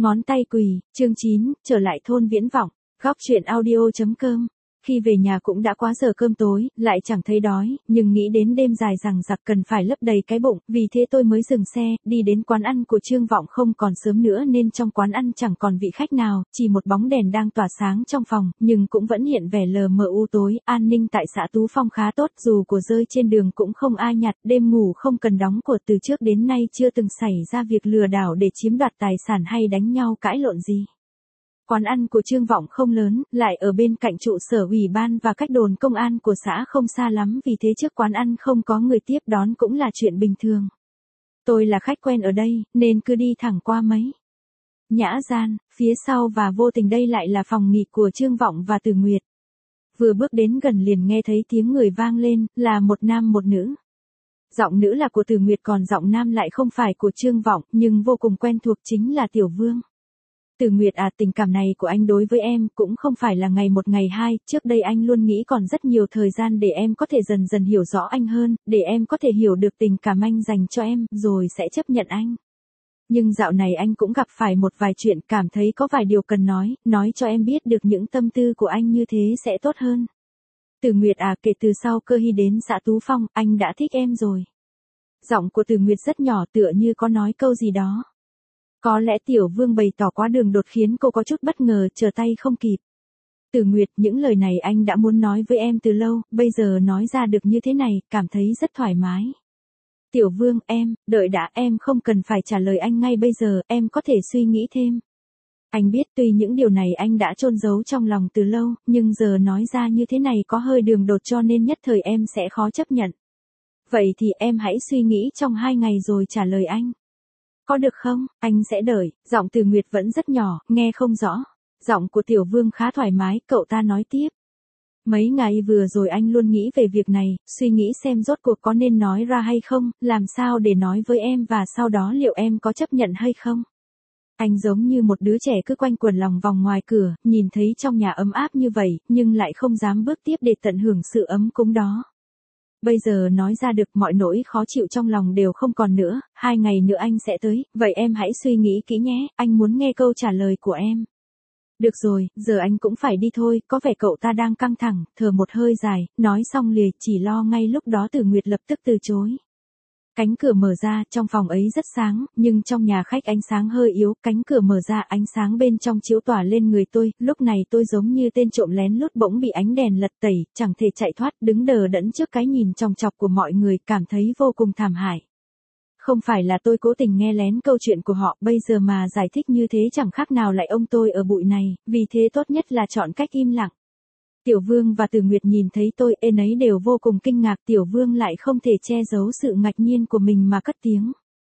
Ngón tay quỳ, chương 9, trở lại thôn Viễn Vọng, góc chuyện audio.com. Khi về nhà cũng đã quá giờ cơm tối, lại chẳng thấy đói, nhưng nghĩ đến đêm dài rằng giặc cần phải lấp đầy cái bụng, vì thế tôi mới dừng xe, đi đến quán ăn của Trương Vọng. Không còn sớm nữa nên trong quán ăn chẳng còn vị khách nào, chỉ một bóng đèn đang tỏa sáng trong phòng, nhưng cũng vẫn hiện vẻ lờ mờ u tối. An ninh tại xã Tú Phong khá tốt, dù của rơi trên đường cũng không ai nhặt, đêm ngủ không cần đóng của, từ trước đến nay chưa từng xảy ra việc lừa đảo để chiếm đoạt tài sản hay đánh nhau cãi lộn gì. Quán ăn của Trương Vọng không lớn, lại ở bên cạnh trụ sở ủy ban và cách đồn công an của xã không xa lắm, vì thế trước quán ăn không có người tiếp đón cũng là chuyện bình thường. Tôi là khách quen ở đây, nên cứ đi thẳng qua mấy nhã gian, phía sau và vô tình đây lại là phòng nghỉ của Trương Vọng và Từ Nguyệt. Vừa bước đến gần liền nghe thấy tiếng người vang lên, là một nam một nữ. Giọng nữ là của Từ Nguyệt, còn giọng nam lại không phải của Trương Vọng, nhưng vô cùng quen thuộc, chính là Tiểu Vương. Từ Nguyệt à, tình cảm này của anh đối với em cũng không phải là ngày một ngày hai, trước đây anh luôn nghĩ còn rất nhiều thời gian để em có thể dần dần hiểu rõ anh hơn, để em có thể hiểu được tình cảm anh dành cho em, rồi sẽ chấp nhận anh. Nhưng dạo này anh cũng gặp phải một vài chuyện, cảm thấy có vài điều cần nói cho em biết được những tâm tư của anh, như thế sẽ tốt hơn. Từ Nguyệt à, kể từ sau cơ hy đến xã Tú Phong, anh đã thích em rồi. Giọng của Từ Nguyệt rất nhỏ, tựa như có nói câu gì đó. Có lẽ Tiểu Vương bày tỏ quá đường đột khiến cô có chút bất ngờ, trở tay không kịp. Từ Nguyệt, những lời này anh đã muốn nói với em từ lâu, bây giờ nói ra được như thế này, cảm thấy rất thoải mái. Tiểu Vương, đợi đã, em không cần phải trả lời anh ngay bây giờ, em có thể suy nghĩ thêm. Anh biết tuy những điều này anh đã chôn giấu trong lòng từ lâu, nhưng giờ nói ra như thế này có hơi đường đột, cho nên nhất thời em sẽ khó chấp nhận. Vậy thì em hãy suy nghĩ trong 2 ngày rồi trả lời anh. Có được không? Anh sẽ đợi. Giọng Từ Nguyệt vẫn rất nhỏ, nghe không rõ. Giọng của Tiểu Vương khá thoải mái, cậu ta nói tiếp. Mấy ngày vừa rồi anh luôn nghĩ về việc này, suy nghĩ xem rốt cuộc có nên nói ra hay không, làm sao để nói với em, và sau đó liệu em có chấp nhận hay không. Anh giống như một đứa trẻ cứ quanh quẩn lòng vòng ngoài cửa, nhìn thấy trong nhà ấm áp như vậy, nhưng lại không dám bước tiếp để tận hưởng sự ấm cúng đó. Bây giờ nói ra được, mọi nỗi khó chịu trong lòng đều không còn nữa, 2 ngày nữa anh sẽ tới, vậy em hãy suy nghĩ kỹ nhé, anh muốn nghe câu trả lời của em. Được rồi, giờ anh cũng phải đi thôi, có vẻ cậu ta đang căng thẳng, thở một hơi dài, nói xong lìa, chỉ lo ngay lúc đó Từ Nguyệt lập tức từ chối. Cánh cửa mở ra, trong phòng ấy rất sáng, nhưng trong nhà khách ánh sáng hơi yếu, cánh cửa mở ra, ánh sáng bên trong chiếu tỏa lên người tôi, lúc này tôi giống như tên trộm lén lút bỗng bị ánh đèn lật tẩy, chẳng thể chạy thoát, đứng đờ đẫn trước cái nhìn chòng chọc của mọi người, cảm thấy vô cùng thảm hại. Không phải là tôi cố tình nghe lén câu chuyện của họ, bây giờ mà giải thích như thế chẳng khác nào lại ông tôi ở bụi này, vì thế tốt nhất là chọn cách im lặng. Tiểu Vương và Từ Nguyệt nhìn thấy tôi, ấy đều vô cùng kinh ngạc, Tiểu Vương lại không thể che giấu sự ngạc nhiên của mình mà cất tiếng.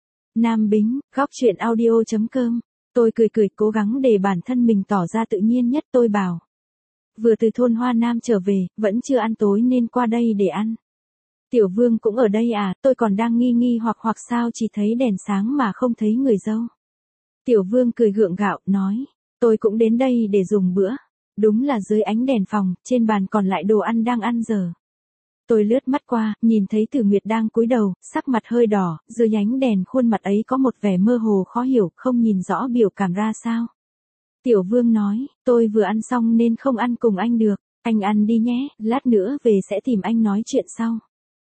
Nam Bính, góc chuyện audio.com. Tôi cười cố gắng để bản thân mình tỏ ra tự nhiên nhất, tôi bảo. Vừa từ thôn Hoa Nam trở về, vẫn chưa ăn tối nên qua đây để ăn. Tiểu Vương cũng ở đây à, tôi còn đang nghi hoặc sao chỉ thấy đèn sáng mà không thấy người dâu. Tiểu Vương cười gượng gạo, nói. Tôi cũng đến đây để dùng bữa. Đúng là dưới ánh đèn phòng, trên bàn còn lại đồ ăn đang ăn dở. Tôi lướt mắt qua, nhìn thấy Từ Nguyệt đang cúi đầu, sắc mặt hơi đỏ, dưới ánh đèn khuôn mặt ấy có một vẻ mơ hồ khó hiểu, không nhìn rõ biểu cảm ra sao. Tiểu Vương nói, tôi vừa ăn xong nên không ăn cùng anh được, anh ăn đi nhé, lát nữa về sẽ tìm anh nói chuyện sau.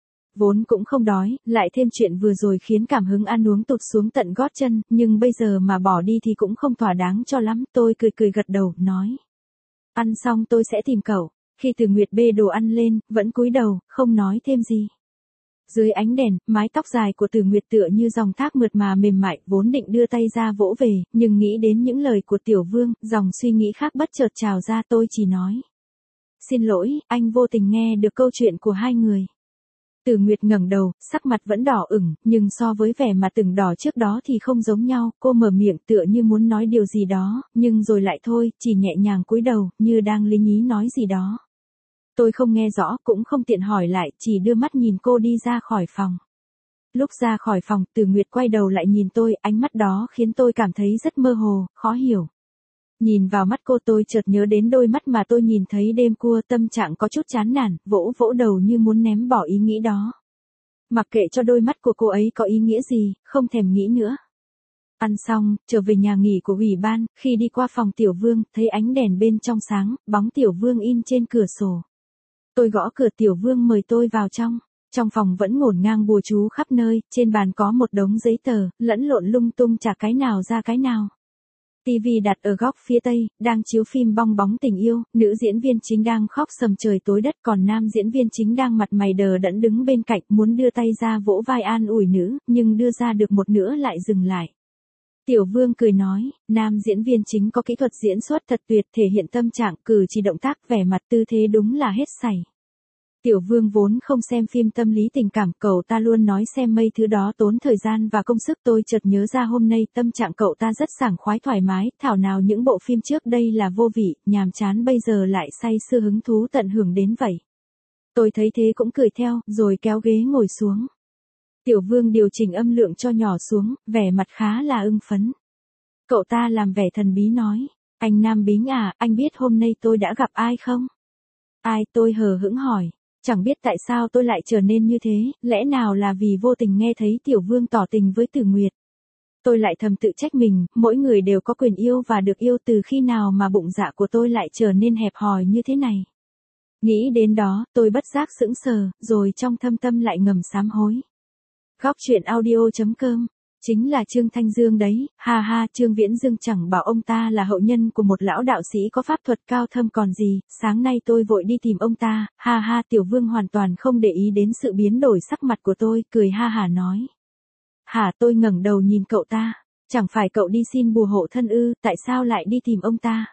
Vốn cũng không đói, lại thêm chuyện vừa rồi khiến cảm hứng ăn uống tụt xuống tận gót chân, nhưng bây giờ mà bỏ đi thì cũng không thỏa đáng cho lắm, tôi cười gật đầu, nói. Ăn xong tôi sẽ tìm cậu. Khi Từ Nguyệt bê đồ ăn lên, vẫn cúi đầu, không nói thêm gì. Dưới ánh đèn, mái tóc dài của Từ Nguyệt tựa như dòng thác mượt mà mềm mại, vốn định đưa tay ra vỗ về, nhưng nghĩ đến những lời của Tiểu Vương, dòng suy nghĩ khác bất chợt trào ra, tôi chỉ nói. Xin lỗi, anh vô tình nghe được câu chuyện của hai người. Từ Nguyệt ngẩng đầu, sắc mặt vẫn đỏ ửng, nhưng so với vẻ mặt từng đỏ trước đó thì không giống nhau, cô mở miệng tựa như muốn nói điều gì đó, nhưng rồi lại thôi, chỉ nhẹ nhàng cúi đầu, như đang lý nhí nói gì đó. Tôi không nghe rõ, cũng không tiện hỏi lại, chỉ đưa mắt nhìn cô đi ra khỏi phòng. Lúc ra khỏi phòng, Từ Nguyệt quay đầu lại nhìn tôi, ánh mắt đó khiến tôi cảm thấy rất mơ hồ, khó hiểu. Nhìn vào mắt cô tôi chợt nhớ đến đôi mắt mà tôi nhìn thấy đêm cua, tâm trạng có chút chán nản, vỗ đầu như muốn ném bỏ ý nghĩ đó. Mặc kệ cho đôi mắt của cô ấy có ý nghĩa gì, không thèm nghĩ nữa. Ăn xong, trở về nhà nghỉ của ủy ban, khi đi qua phòng Tiểu Vương, thấy ánh đèn bên trong sáng, bóng Tiểu Vương in trên cửa sổ. Tôi gõ cửa, Tiểu Vương mời tôi vào trong. Trong phòng vẫn ngổn ngang bùa chú khắp nơi, trên bàn có một đống giấy tờ, lẫn lộn lung tung chả cái nào ra cái nào. TV đặt ở góc phía tây, đang chiếu phim Bong bóng tình yêu, nữ diễn viên chính đang khóc sầm trời tối đất, còn nam diễn viên chính đang mặt mày đờ đẫn đứng bên cạnh, muốn đưa tay ra vỗ vai an ủi nữ, nhưng đưa ra được một nữa lại dừng lại. Tiểu Vương cười nói, nam diễn viên chính có kỹ thuật diễn xuất thật tuyệt, thể hiện tâm trạng, cử chỉ động tác, vẻ mặt, tư thế đúng là hết sảy. Tiểu Vương vốn không xem phim tâm lý tình cảm, cậu ta luôn nói xem mấy thứ đó tốn thời gian và công sức. Tôi chợt nhớ ra hôm nay tâm trạng cậu ta rất sảng khoái thoải mái, thảo nào những bộ phim trước đây là vô vị, nhàm chán, bây giờ lại say sưa hứng thú tận hưởng đến vậy. Tôi thấy thế cũng cười theo, rồi kéo ghế ngồi xuống. Tiểu Vương điều chỉnh âm lượng cho nhỏ xuống, vẻ mặt khá là ưng phấn. Cậu ta làm vẻ thần bí nói, anh Nam Bính à, anh biết hôm nay tôi đã gặp ai không? Ai? Tôi hờ hững hỏi. Chẳng biết tại sao tôi lại trở nên như thế, lẽ nào là vì vô tình nghe thấy Tiểu Vương tỏ tình với Tử Nguyệt. Tôi lại thầm tự trách mình, mỗi người đều có quyền yêu và được yêu, từ khi nào mà bụng dạ của tôi lại trở nên hẹp hòi như thế này. Nghĩ đến đó, tôi bất giác sững sờ, rồi trong thâm tâm lại ngầm sám hối. Góc truyện audio.com. Chính là Trương Thanh Dương đấy, ha ha. Trương Viễn Dương chẳng bảo ông ta là hậu nhân của một lão đạo sĩ có pháp thuật cao thâm còn gì, sáng nay tôi vội đi tìm ông ta, ha ha. Tiểu Vương hoàn toàn không để ý đến sự biến đổi sắc mặt của tôi, cười ha hả nói. Hả? Tôi ngẩng đầu nhìn cậu ta, chẳng phải cậu đi xin bùa hộ thân ư, tại sao lại đi tìm ông ta?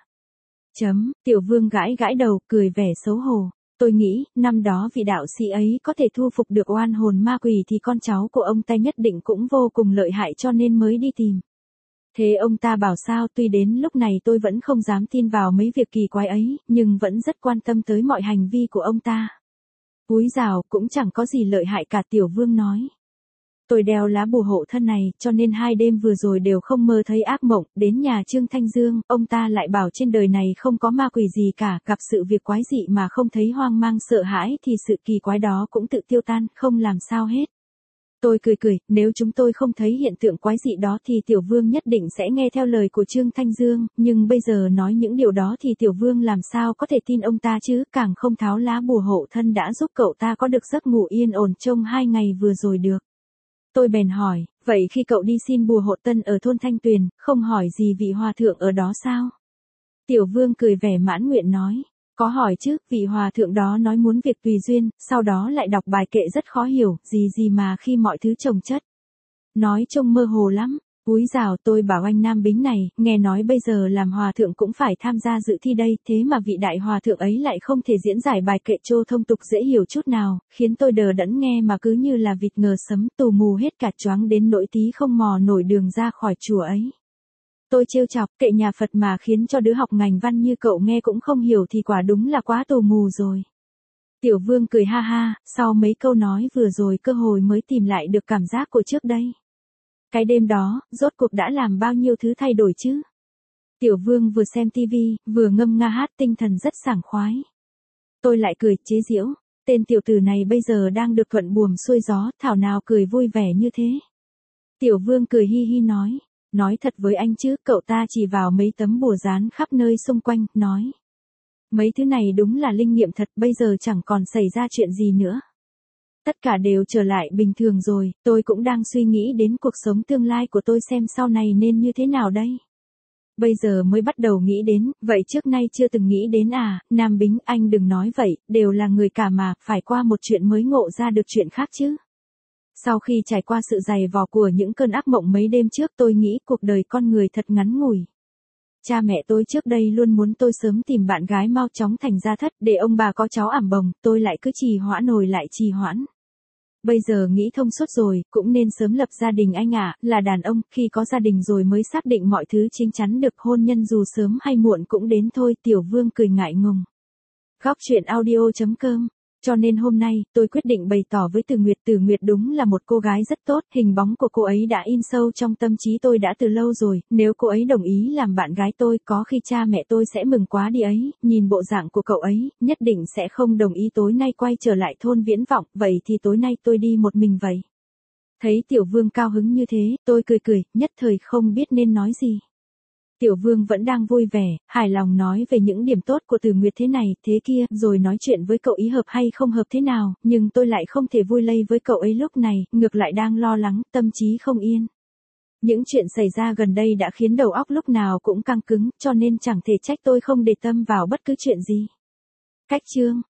Tiểu Vương gãi gãi đầu, cười vẻ xấu hổ. Tôi nghĩ, năm đó vị đạo sĩ ấy có thể thu phục được oan hồn ma quỷ thì con cháu của ông ta nhất định cũng vô cùng lợi hại cho nên mới đi tìm. Thế ông ta bảo sao? Tuy đến lúc này tôi vẫn không dám tin vào mấy việc kỳ quái ấy, nhưng vẫn rất quan tâm tới mọi hành vi của ông ta. Úi dào, cũng chẳng có gì lợi hại cả, Tiểu Vương nói. Tôi đeo lá bùa hộ thân này, cho nên 2 đêm vừa rồi đều không mơ thấy ác mộng. Đến nhà Trương Thanh Dương, ông ta lại bảo trên đời này không có ma quỷ gì cả, gặp sự việc quái dị mà không thấy hoang mang sợ hãi thì sự kỳ quái đó cũng tự tiêu tan, không làm sao hết. Tôi cười, nếu chúng tôi không thấy hiện tượng quái dị đó thì Tiểu Vương nhất định sẽ nghe theo lời của Trương Thanh Dương, nhưng bây giờ nói những điều đó thì Tiểu Vương làm sao có thể tin ông ta chứ, càng không tháo lá bùa hộ thân đã giúp cậu ta có được giấc ngủ yên ổn trong 2 ngày vừa rồi được. Tôi bèn hỏi, vậy khi cậu đi xin bùa hộ thân ở thôn Thanh Tuyền, không hỏi gì vị hòa thượng ở đó sao? Tiểu Vương cười vẻ mãn nguyện nói, có hỏi chứ, vị hòa thượng đó nói muốn việc tùy duyên, sau đó lại đọc bài kệ rất khó hiểu, gì mà khi mọi thứ chồng chất. Nói trông mơ hồ lắm. Úi dào, tôi bảo anh Nam Bính này, nghe nói bây giờ làm hòa thượng cũng phải tham gia dự thi đây, thế mà vị đại hòa thượng ấy lại không thể diễn giải bài kệ trô thông tục dễ hiểu chút nào, khiến tôi đờ đẫn nghe mà cứ như là vịt ngờ sấm, tù mù hết cả, choáng đến nỗi tí không mò nổi đường ra khỏi chùa ấy. Tôi trêu chọc, kệ nhà Phật mà khiến cho đứa học ngành văn như cậu nghe cũng không hiểu thì quả đúng là quá tù mù rồi. Tiểu Vương cười ha ha, sau mấy câu nói vừa rồi cơ hội mới tìm lại được cảm giác của trước đây. Cái đêm đó, rốt cuộc đã làm bao nhiêu thứ thay đổi chứ? Tiểu Vương vừa xem tivi, vừa ngâm nga hát, tinh thần rất sảng khoái. Tôi lại cười, chế giễu, tên tiểu tử này bây giờ đang được thuận buồm xuôi gió, thảo nào cười vui vẻ như thế. Tiểu Vương cười hi hi nói thật với anh chứ, cậu ta chỉ vào mấy tấm bùa dán khắp nơi xung quanh, nói. Mấy thứ này đúng là linh nghiệm thật, bây giờ chẳng còn xảy ra chuyện gì nữa. Tất cả đều trở lại bình thường rồi, tôi cũng đang suy nghĩ đến cuộc sống tương lai của tôi xem sau này nên như thế nào đây. Bây giờ mới bắt đầu nghĩ đến, vậy trước nay chưa từng nghĩ đến à, Nam Bính, anh đừng nói vậy, đều là người cả mà, phải qua một chuyện mới ngộ ra được chuyện khác chứ. Sau khi trải qua sự dày vò của những cơn ác mộng mấy đêm trước, tôi nghĩ cuộc đời con người thật ngắn ngủi. Cha mẹ tôi trước đây luôn muốn tôi sớm tìm bạn gái mau chóng thành gia thất để ông bà có cháu ẵm bồng, tôi lại cứ trì hoãn nổi lại trì hoãn. Bây giờ nghĩ thông suốt rồi, cũng nên sớm lập gia đình anh ạ, là đàn ông, khi có gia đình rồi mới xác định mọi thứ chín chắn được, hôn nhân dù sớm hay muộn cũng đến thôi. Tiểu Vương cười ngại ngùng. Góc truyện audio.com. Cho nên hôm nay, tôi quyết định bày tỏ với Từ Nguyệt. Từ Nguyệt đúng là một cô gái rất tốt, hình bóng của cô ấy đã in sâu trong tâm trí tôi đã từ lâu rồi, nếu cô ấy đồng ý làm bạn gái tôi, có khi cha mẹ tôi sẽ mừng quá đi ấy, nhìn bộ dạng của cậu ấy, nhất định sẽ không đồng ý tối nay quay trở lại thôn Viễn Vọng, vậy thì tối nay tôi đi một mình vậy. Thấy Tiểu Vương cao hứng như thế, tôi cười cười, nhất thời không biết nên nói gì. Tiểu Vương vẫn đang vui vẻ, hài lòng nói về những điểm tốt của Từ Nguyệt thế này, thế kia, rồi nói chuyện với cậu ý hợp hay không hợp thế nào, nhưng tôi lại không thể vui lây với cậu ấy lúc này, ngược lại đang lo lắng, tâm trí không yên. Những chuyện xảy ra gần đây đã khiến đầu óc lúc nào cũng căng cứng, cho nên chẳng thể trách tôi không để tâm vào bất cứ chuyện gì. Cách chương